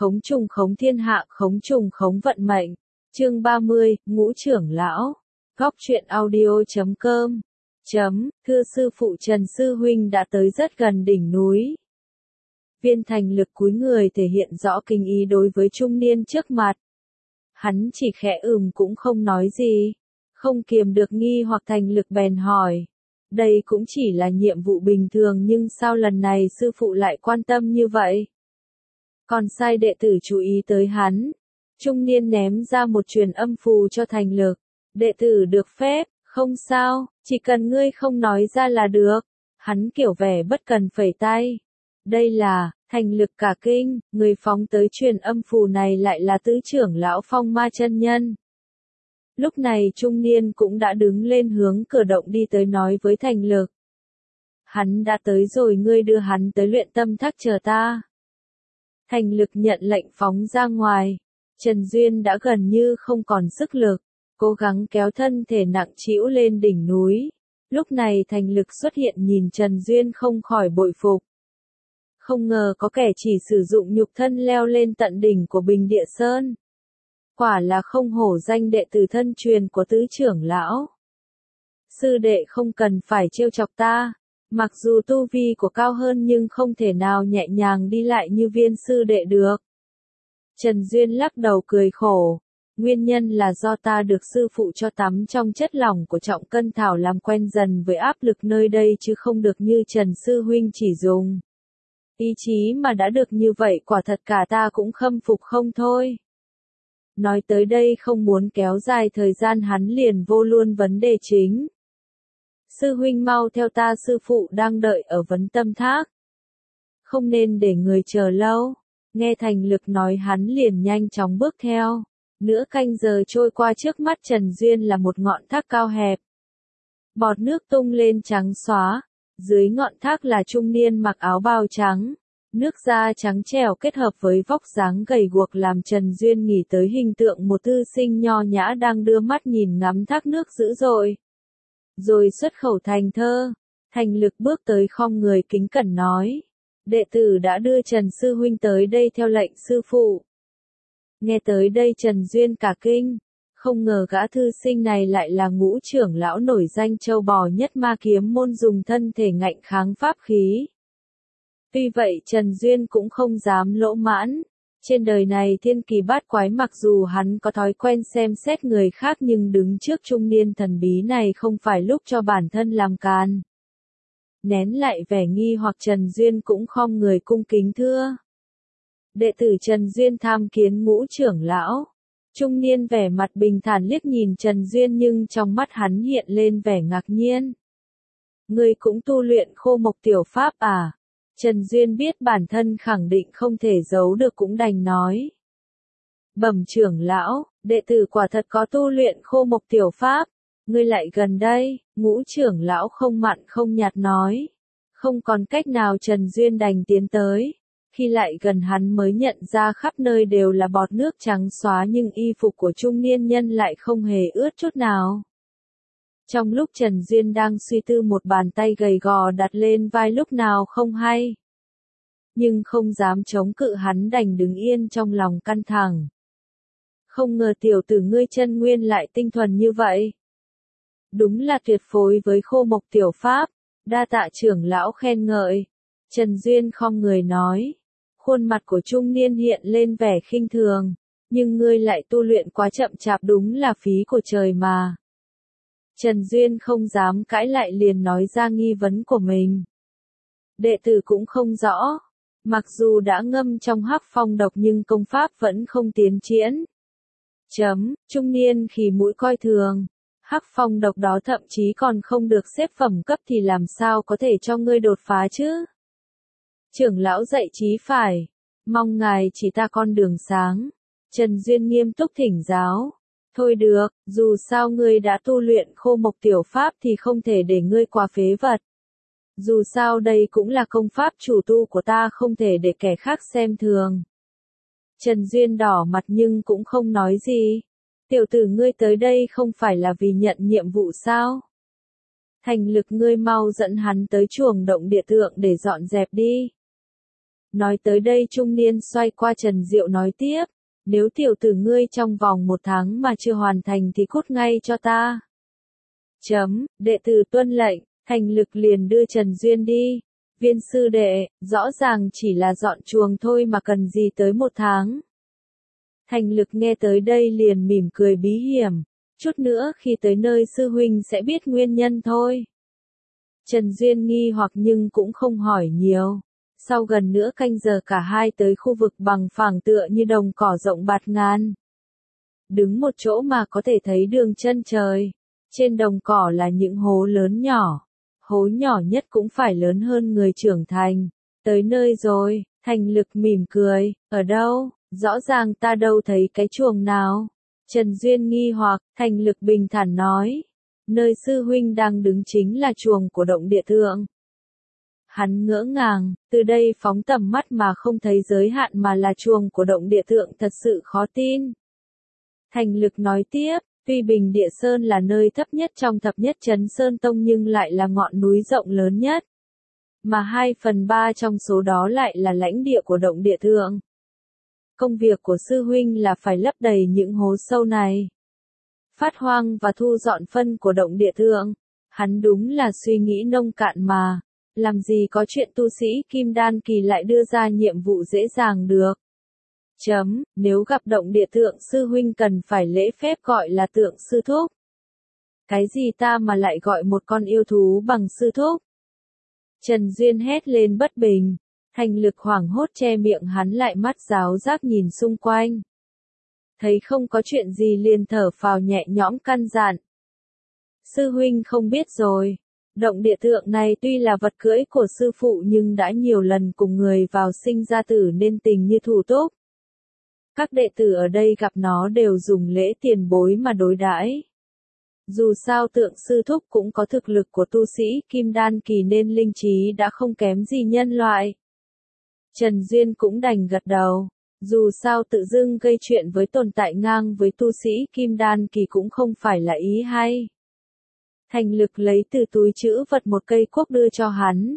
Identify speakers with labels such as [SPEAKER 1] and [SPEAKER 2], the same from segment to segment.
[SPEAKER 1] khống trùng khống thiên hạ, khống trùng khống vận mệnh. Chương 30, Ngũ trưởng lão. Góc truyện audio.com. Thưa sư phụ Trần sư huynh đã tới rất gần đỉnh núi. Viên Thành Lực cúi người thể hiện rõ kinh ý đối với trung niên trước mặt. Hắn chỉ khẽ cũng không nói gì. Không kiềm được nghi hoặc Thành Lực bèn hỏi. Đây cũng chỉ là nhiệm vụ bình thường nhưng sao lần này sư phụ lại quan tâm như vậy? Còn sai đệ tử chú ý tới hắn. Trung niên ném ra một truyền âm phù cho Thành Lực. Đệ tử được phép, không sao, chỉ cần ngươi không nói ra là được. Hắn kiểu vẻ bất cần phẩy tay. Đây là, Thành Lực cả kinh, người phóng tới truyền âm phù này lại là tứ trưởng lão Phong Ma chân nhân. Lúc này trung niên cũng đã đứng lên hướng cửa động đi tới nói với Thành Lực. Hắn đã tới rồi, ngươi đưa hắn tới luyện tâm thác chờ ta. Thành Lực nhận lệnh phóng ra ngoài. Trần Duyên đã gần như không còn sức lực, cố gắng kéo thân thể nặng trĩu lên đỉnh núi. Lúc này Thành Lực xuất hiện nhìn Trần Duyên không khỏi bội phục. Không ngờ có kẻ chỉ sử dụng nhục thân leo lên tận đỉnh của Bình Địa Sơn. Quả là không hổ danh đệ tử thân truyền của tứ trưởng lão. Sư đệ không cần phải trêu chọc ta. Mặc dù tu vi của cao hơn nhưng không thể nào nhẹ nhàng đi lại như Viên sư đệ được. Trần Duyên lắc đầu cười khổ. Nguyên nhân là do ta được sư phụ cho tắm trong chất lỏng của trọng cân thảo làm quen dần với áp lực nơi đây chứ không được như Trần sư huynh chỉ dùng. Ý chí mà đã được như vậy quả thật cả ta cũng khâm phục không thôi. Nói tới đây không muốn kéo dài thời gian hắn liền vô luôn vấn đề chính. Sư huynh mau theo ta, sư phụ đang đợi ở vấn tâm thác. Không nên để người chờ lâu. Nghe Thành Lực nói hắn liền nhanh chóng bước theo. Nửa canh giờ trôi qua, trước mắt Trần Duyên là một ngọn thác cao hẹp. Bọt nước tung lên trắng xóa. Dưới ngọn thác là trung niên mặc áo bào trắng. Nước da trắng trẻo kết hợp với vóc dáng gầy guộc làm Trần Duyên nghĩ tới hình tượng một thư sinh nho nhã đang đưa mắt nhìn ngắm thác nước dữ dội. Rồi xuất khẩu thành thơ. Thành Lực bước tới khom người kính cẩn nói. Đệ tử đã đưa Trần sư huynh tới đây theo lệnh sư phụ. Nghe tới đây Trần Duyên cả kinh. Không ngờ gã thư sinh này lại là Ngũ trưởng lão nổi danh châu bò nhất Ma Kiếm môn, dùng thân thể ngạnh kháng pháp khí. Tuy vậy Trần Duyên cũng không dám lỗ mãn. Trên đời này thiên kỳ bát quái, mặc dù hắn có thói quen xem xét người khác nhưng đứng trước trung niên thần bí này không phải lúc cho bản thân làm càn. Nén lại vẻ nghi hoặc Trần Duyên cũng khom người cung kính thưa. Đệ tử Trần Duyên tham kiến Ngũ trưởng lão. Trung niên vẻ mặt bình thản liếc nhìn Trần Duyên nhưng trong mắt hắn hiện lên vẻ ngạc nhiên. Ngươi cũng tu luyện Khô Mộc tiểu pháp à? Trần Duyên biết bản thân khẳng định không thể giấu được cũng đành nói. Bẩm trưởng lão, đệ tử quả thật có tu luyện Khô Mộc tiểu pháp. Ngươi lại gần đây, Ngũ trưởng lão không mặn không nhạt nói. Không còn cách nào Trần Duyên đành tiến tới. Khi lại gần hắn mới nhận ra khắp nơi đều là bọt nước trắng xóa nhưng y phục của trung niên nhân lại không hề ướt chút nào. Trong lúc Trần Duyên đang suy tư, một bàn tay gầy gò đặt lên vai lúc nào không hay. Nhưng không dám chống cự, hắn đành đứng yên trong lòng căng thẳng. Không ngờ tiểu tử ngươi chân nguyên lại tinh thuần như vậy. Đúng là tuyệt phối với Khô Mộc tiểu pháp, đa tạ trưởng lão khen ngợi. Trần Duyên khom người nói. Khuôn mặt của trung niên hiện lên vẻ khinh thường. Nhưng ngươi lại tu luyện quá chậm chạp, đúng là phí của trời mà. Trần Duyên không dám cãi lại liền nói ra nghi vấn của mình. Đệ tử cũng không rõ. Mặc dù đã ngâm trong hắc phong độc nhưng công pháp vẫn không tiến triển. Trung niên khì mũi coi thường. Hắc phong độc đó thậm chí còn không được xếp phẩm cấp thì làm sao có thể cho ngươi đột phá chứ? Trưởng lão dạy trí phải. Mong ngài chỉ ta con đường sáng. Trần Duyên nghiêm túc thỉnh giáo. Thôi được, dù sao ngươi đã tu luyện Khô Mộc tiểu pháp thì không thể để ngươi qua phế vật. Dù sao đây cũng là công pháp chủ tu của ta, không thể để kẻ khác xem thường. Trần Duyên đỏ mặt nhưng cũng không nói gì. Tiểu tử ngươi tới đây không phải là vì nhận nhiệm vụ sao? Thành Lực, ngươi mau dẫn hắn tới chuồng động địa tượng để dọn dẹp đi. Nói tới đây trung niên xoay qua Trần Diệu nói tiếp, nếu tiểu tử ngươi trong vòng 1 tháng mà chưa hoàn thành thì cút ngay cho ta. Đệ tử tuân lệnh, Thành Lực liền đưa Trần Duyên đi. Viên sư đệ, rõ ràng chỉ là dọn chuồng thôi mà cần gì tới 1 tháng. Thành Lực nghe tới đây liền mỉm cười bí hiểm, chút nữa khi tới nơi sư huynh sẽ biết nguyên nhân thôi. Trần Duyên nghi hoặc nhưng cũng không hỏi nhiều. Sau gần nửa canh giờ cả hai tới khu vực bằng phẳng tựa như đồng cỏ rộng bạt ngàn. Đứng một chỗ mà có thể thấy đường chân trời. Trên đồng cỏ là những hố lớn nhỏ. Hố nhỏ nhất cũng phải lớn hơn người trưởng thành. Tới nơi rồi, Thành Lực mỉm cười, ở đâu, rõ ràng ta đâu thấy cái chuồng nào. Trần Duyên nghi hoặc, Thành Lực bình thản nói. Nơi sư huynh đang đứng chính là chuồng của động địa thượng. Hắn ngỡ ngàng, từ đây phóng tầm mắt mà không thấy giới hạn mà là chuồng của động địa thượng thật sự khó tin. Thành Lực nói tiếp, tuy Bình Địa Sơn là nơi thấp nhất trong thập nhất trấn Sơn Tông nhưng lại là ngọn núi rộng lớn nhất. Mà 2/3 trong số đó lại là lãnh địa của động địa thượng. Công việc của sư huynh là phải lấp đầy những hố sâu này. Phát hoang và thu dọn phân của động địa thượng. Hắn đúng là suy nghĩ nông cạn mà. Làm gì có chuyện tu sĩ Kim Đan kỳ lại đưa ra nhiệm vụ dễ dàng được. Nếu gặp động địa thượng sư huynh cần phải lễ phép gọi là tượng sư thúc. Cái gì ta mà lại gọi một con yêu thú bằng sư thúc? Trần Duyên hét lên bất bình. Thành Lực hoảng hốt che miệng hắn lại mắt giáo giác nhìn xung quanh. Thấy không có chuyện gì liền thở phào nhẹ nhõm căn dặn. Sư huynh không biết rồi. Động địa thượng này tuy là vật cưỡi của sư phụ nhưng đã nhiều lần cùng người vào sinh ra tử nên tình như thủ túc. Các đệ tử ở đây gặp nó đều dùng lễ tiền bối mà đối đãi. Dù sao tượng sư thúc cũng có thực lực của tu sĩ Kim Đan kỳ nên linh trí đã không kém gì nhân loại. Trần Duyên cũng đành gật đầu. Dù sao tự dưng gây chuyện với tồn tại ngang với tu sĩ Kim Đan kỳ cũng không phải là ý hay. Thành Lực lấy từ túi trữ vật một cây cuốc đưa cho hắn.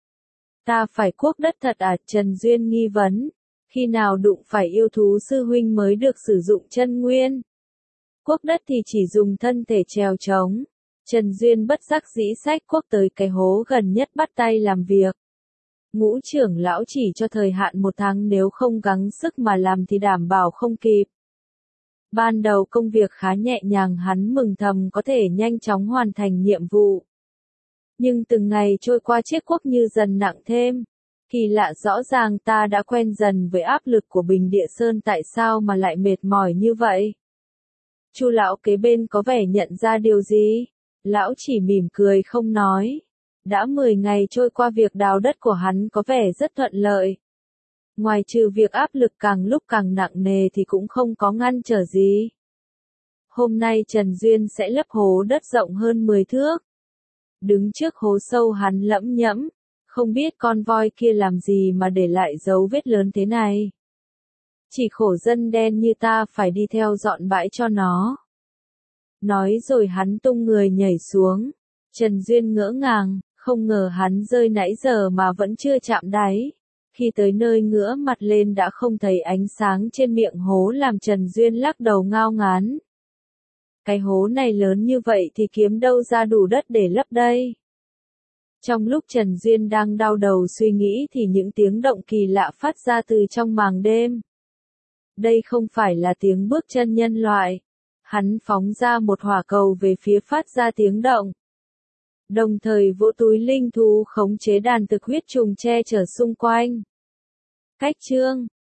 [SPEAKER 1] Ta phải cuốc đất thật à? Trần Duyên nghi vấn. Khi nào đụng phải yêu thú sư huynh mới được sử dụng chân nguyên? Cuốc đất thì chỉ dùng thân thể trèo trống. Trần Duyên bất giác dĩ xách cuốc tới cái hố gần nhất bắt tay làm việc. Ngũ trưởng lão chỉ cho thời hạn 1 tháng, nếu không gắng sức mà làm thì đảm bảo không kịp. Ban đầu công việc khá nhẹ nhàng, hắn mừng thầm có thể nhanh chóng hoàn thành nhiệm vụ. Nhưng từng ngày trôi qua chiếc cuốc như dần nặng thêm. Kỳ lạ, rõ ràng ta đã quen dần với áp lực của Bình Địa Sơn, tại sao mà lại mệt mỏi như vậy? Chu lão kế bên có vẻ nhận ra điều gì? Lão chỉ mỉm cười không nói. Đã 10 ngày trôi qua, việc đào đất của hắn có vẻ rất thuận lợi. Ngoài trừ việc áp lực càng lúc càng nặng nề thì cũng không có ngăn trở gì. Hôm nay Trần Duyên sẽ lấp hố đất rộng hơn 10 thước. Đứng trước hố sâu hắn lẩm nhẩm, không biết con voi kia làm gì mà để lại dấu vết lớn thế này. Chỉ khổ dân đen như ta phải đi theo dọn bãi cho nó. Nói rồi hắn tung người nhảy xuống. Trần Duyên ngỡ ngàng, không ngờ hắn rơi nãy giờ mà vẫn chưa chạm đáy. Khi tới nơi ngửa mặt lên đã không thấy ánh sáng trên miệng hố làm Trần Duyên lắc đầu ngao ngán. Cái hố này lớn như vậy thì kiếm đâu ra đủ đất để lấp đây? Trong lúc Trần Duyên đang đau đầu suy nghĩ thì những tiếng động kỳ lạ phát ra từ trong màng đêm. Đây không phải là tiếng bước chân nhân loại. Hắn phóng ra một hỏa cầu về phía phát ra tiếng động. Đồng thời vỗ túi linh thú khống chế đàn thực huyết trùng che chở xung quanh. Cách chương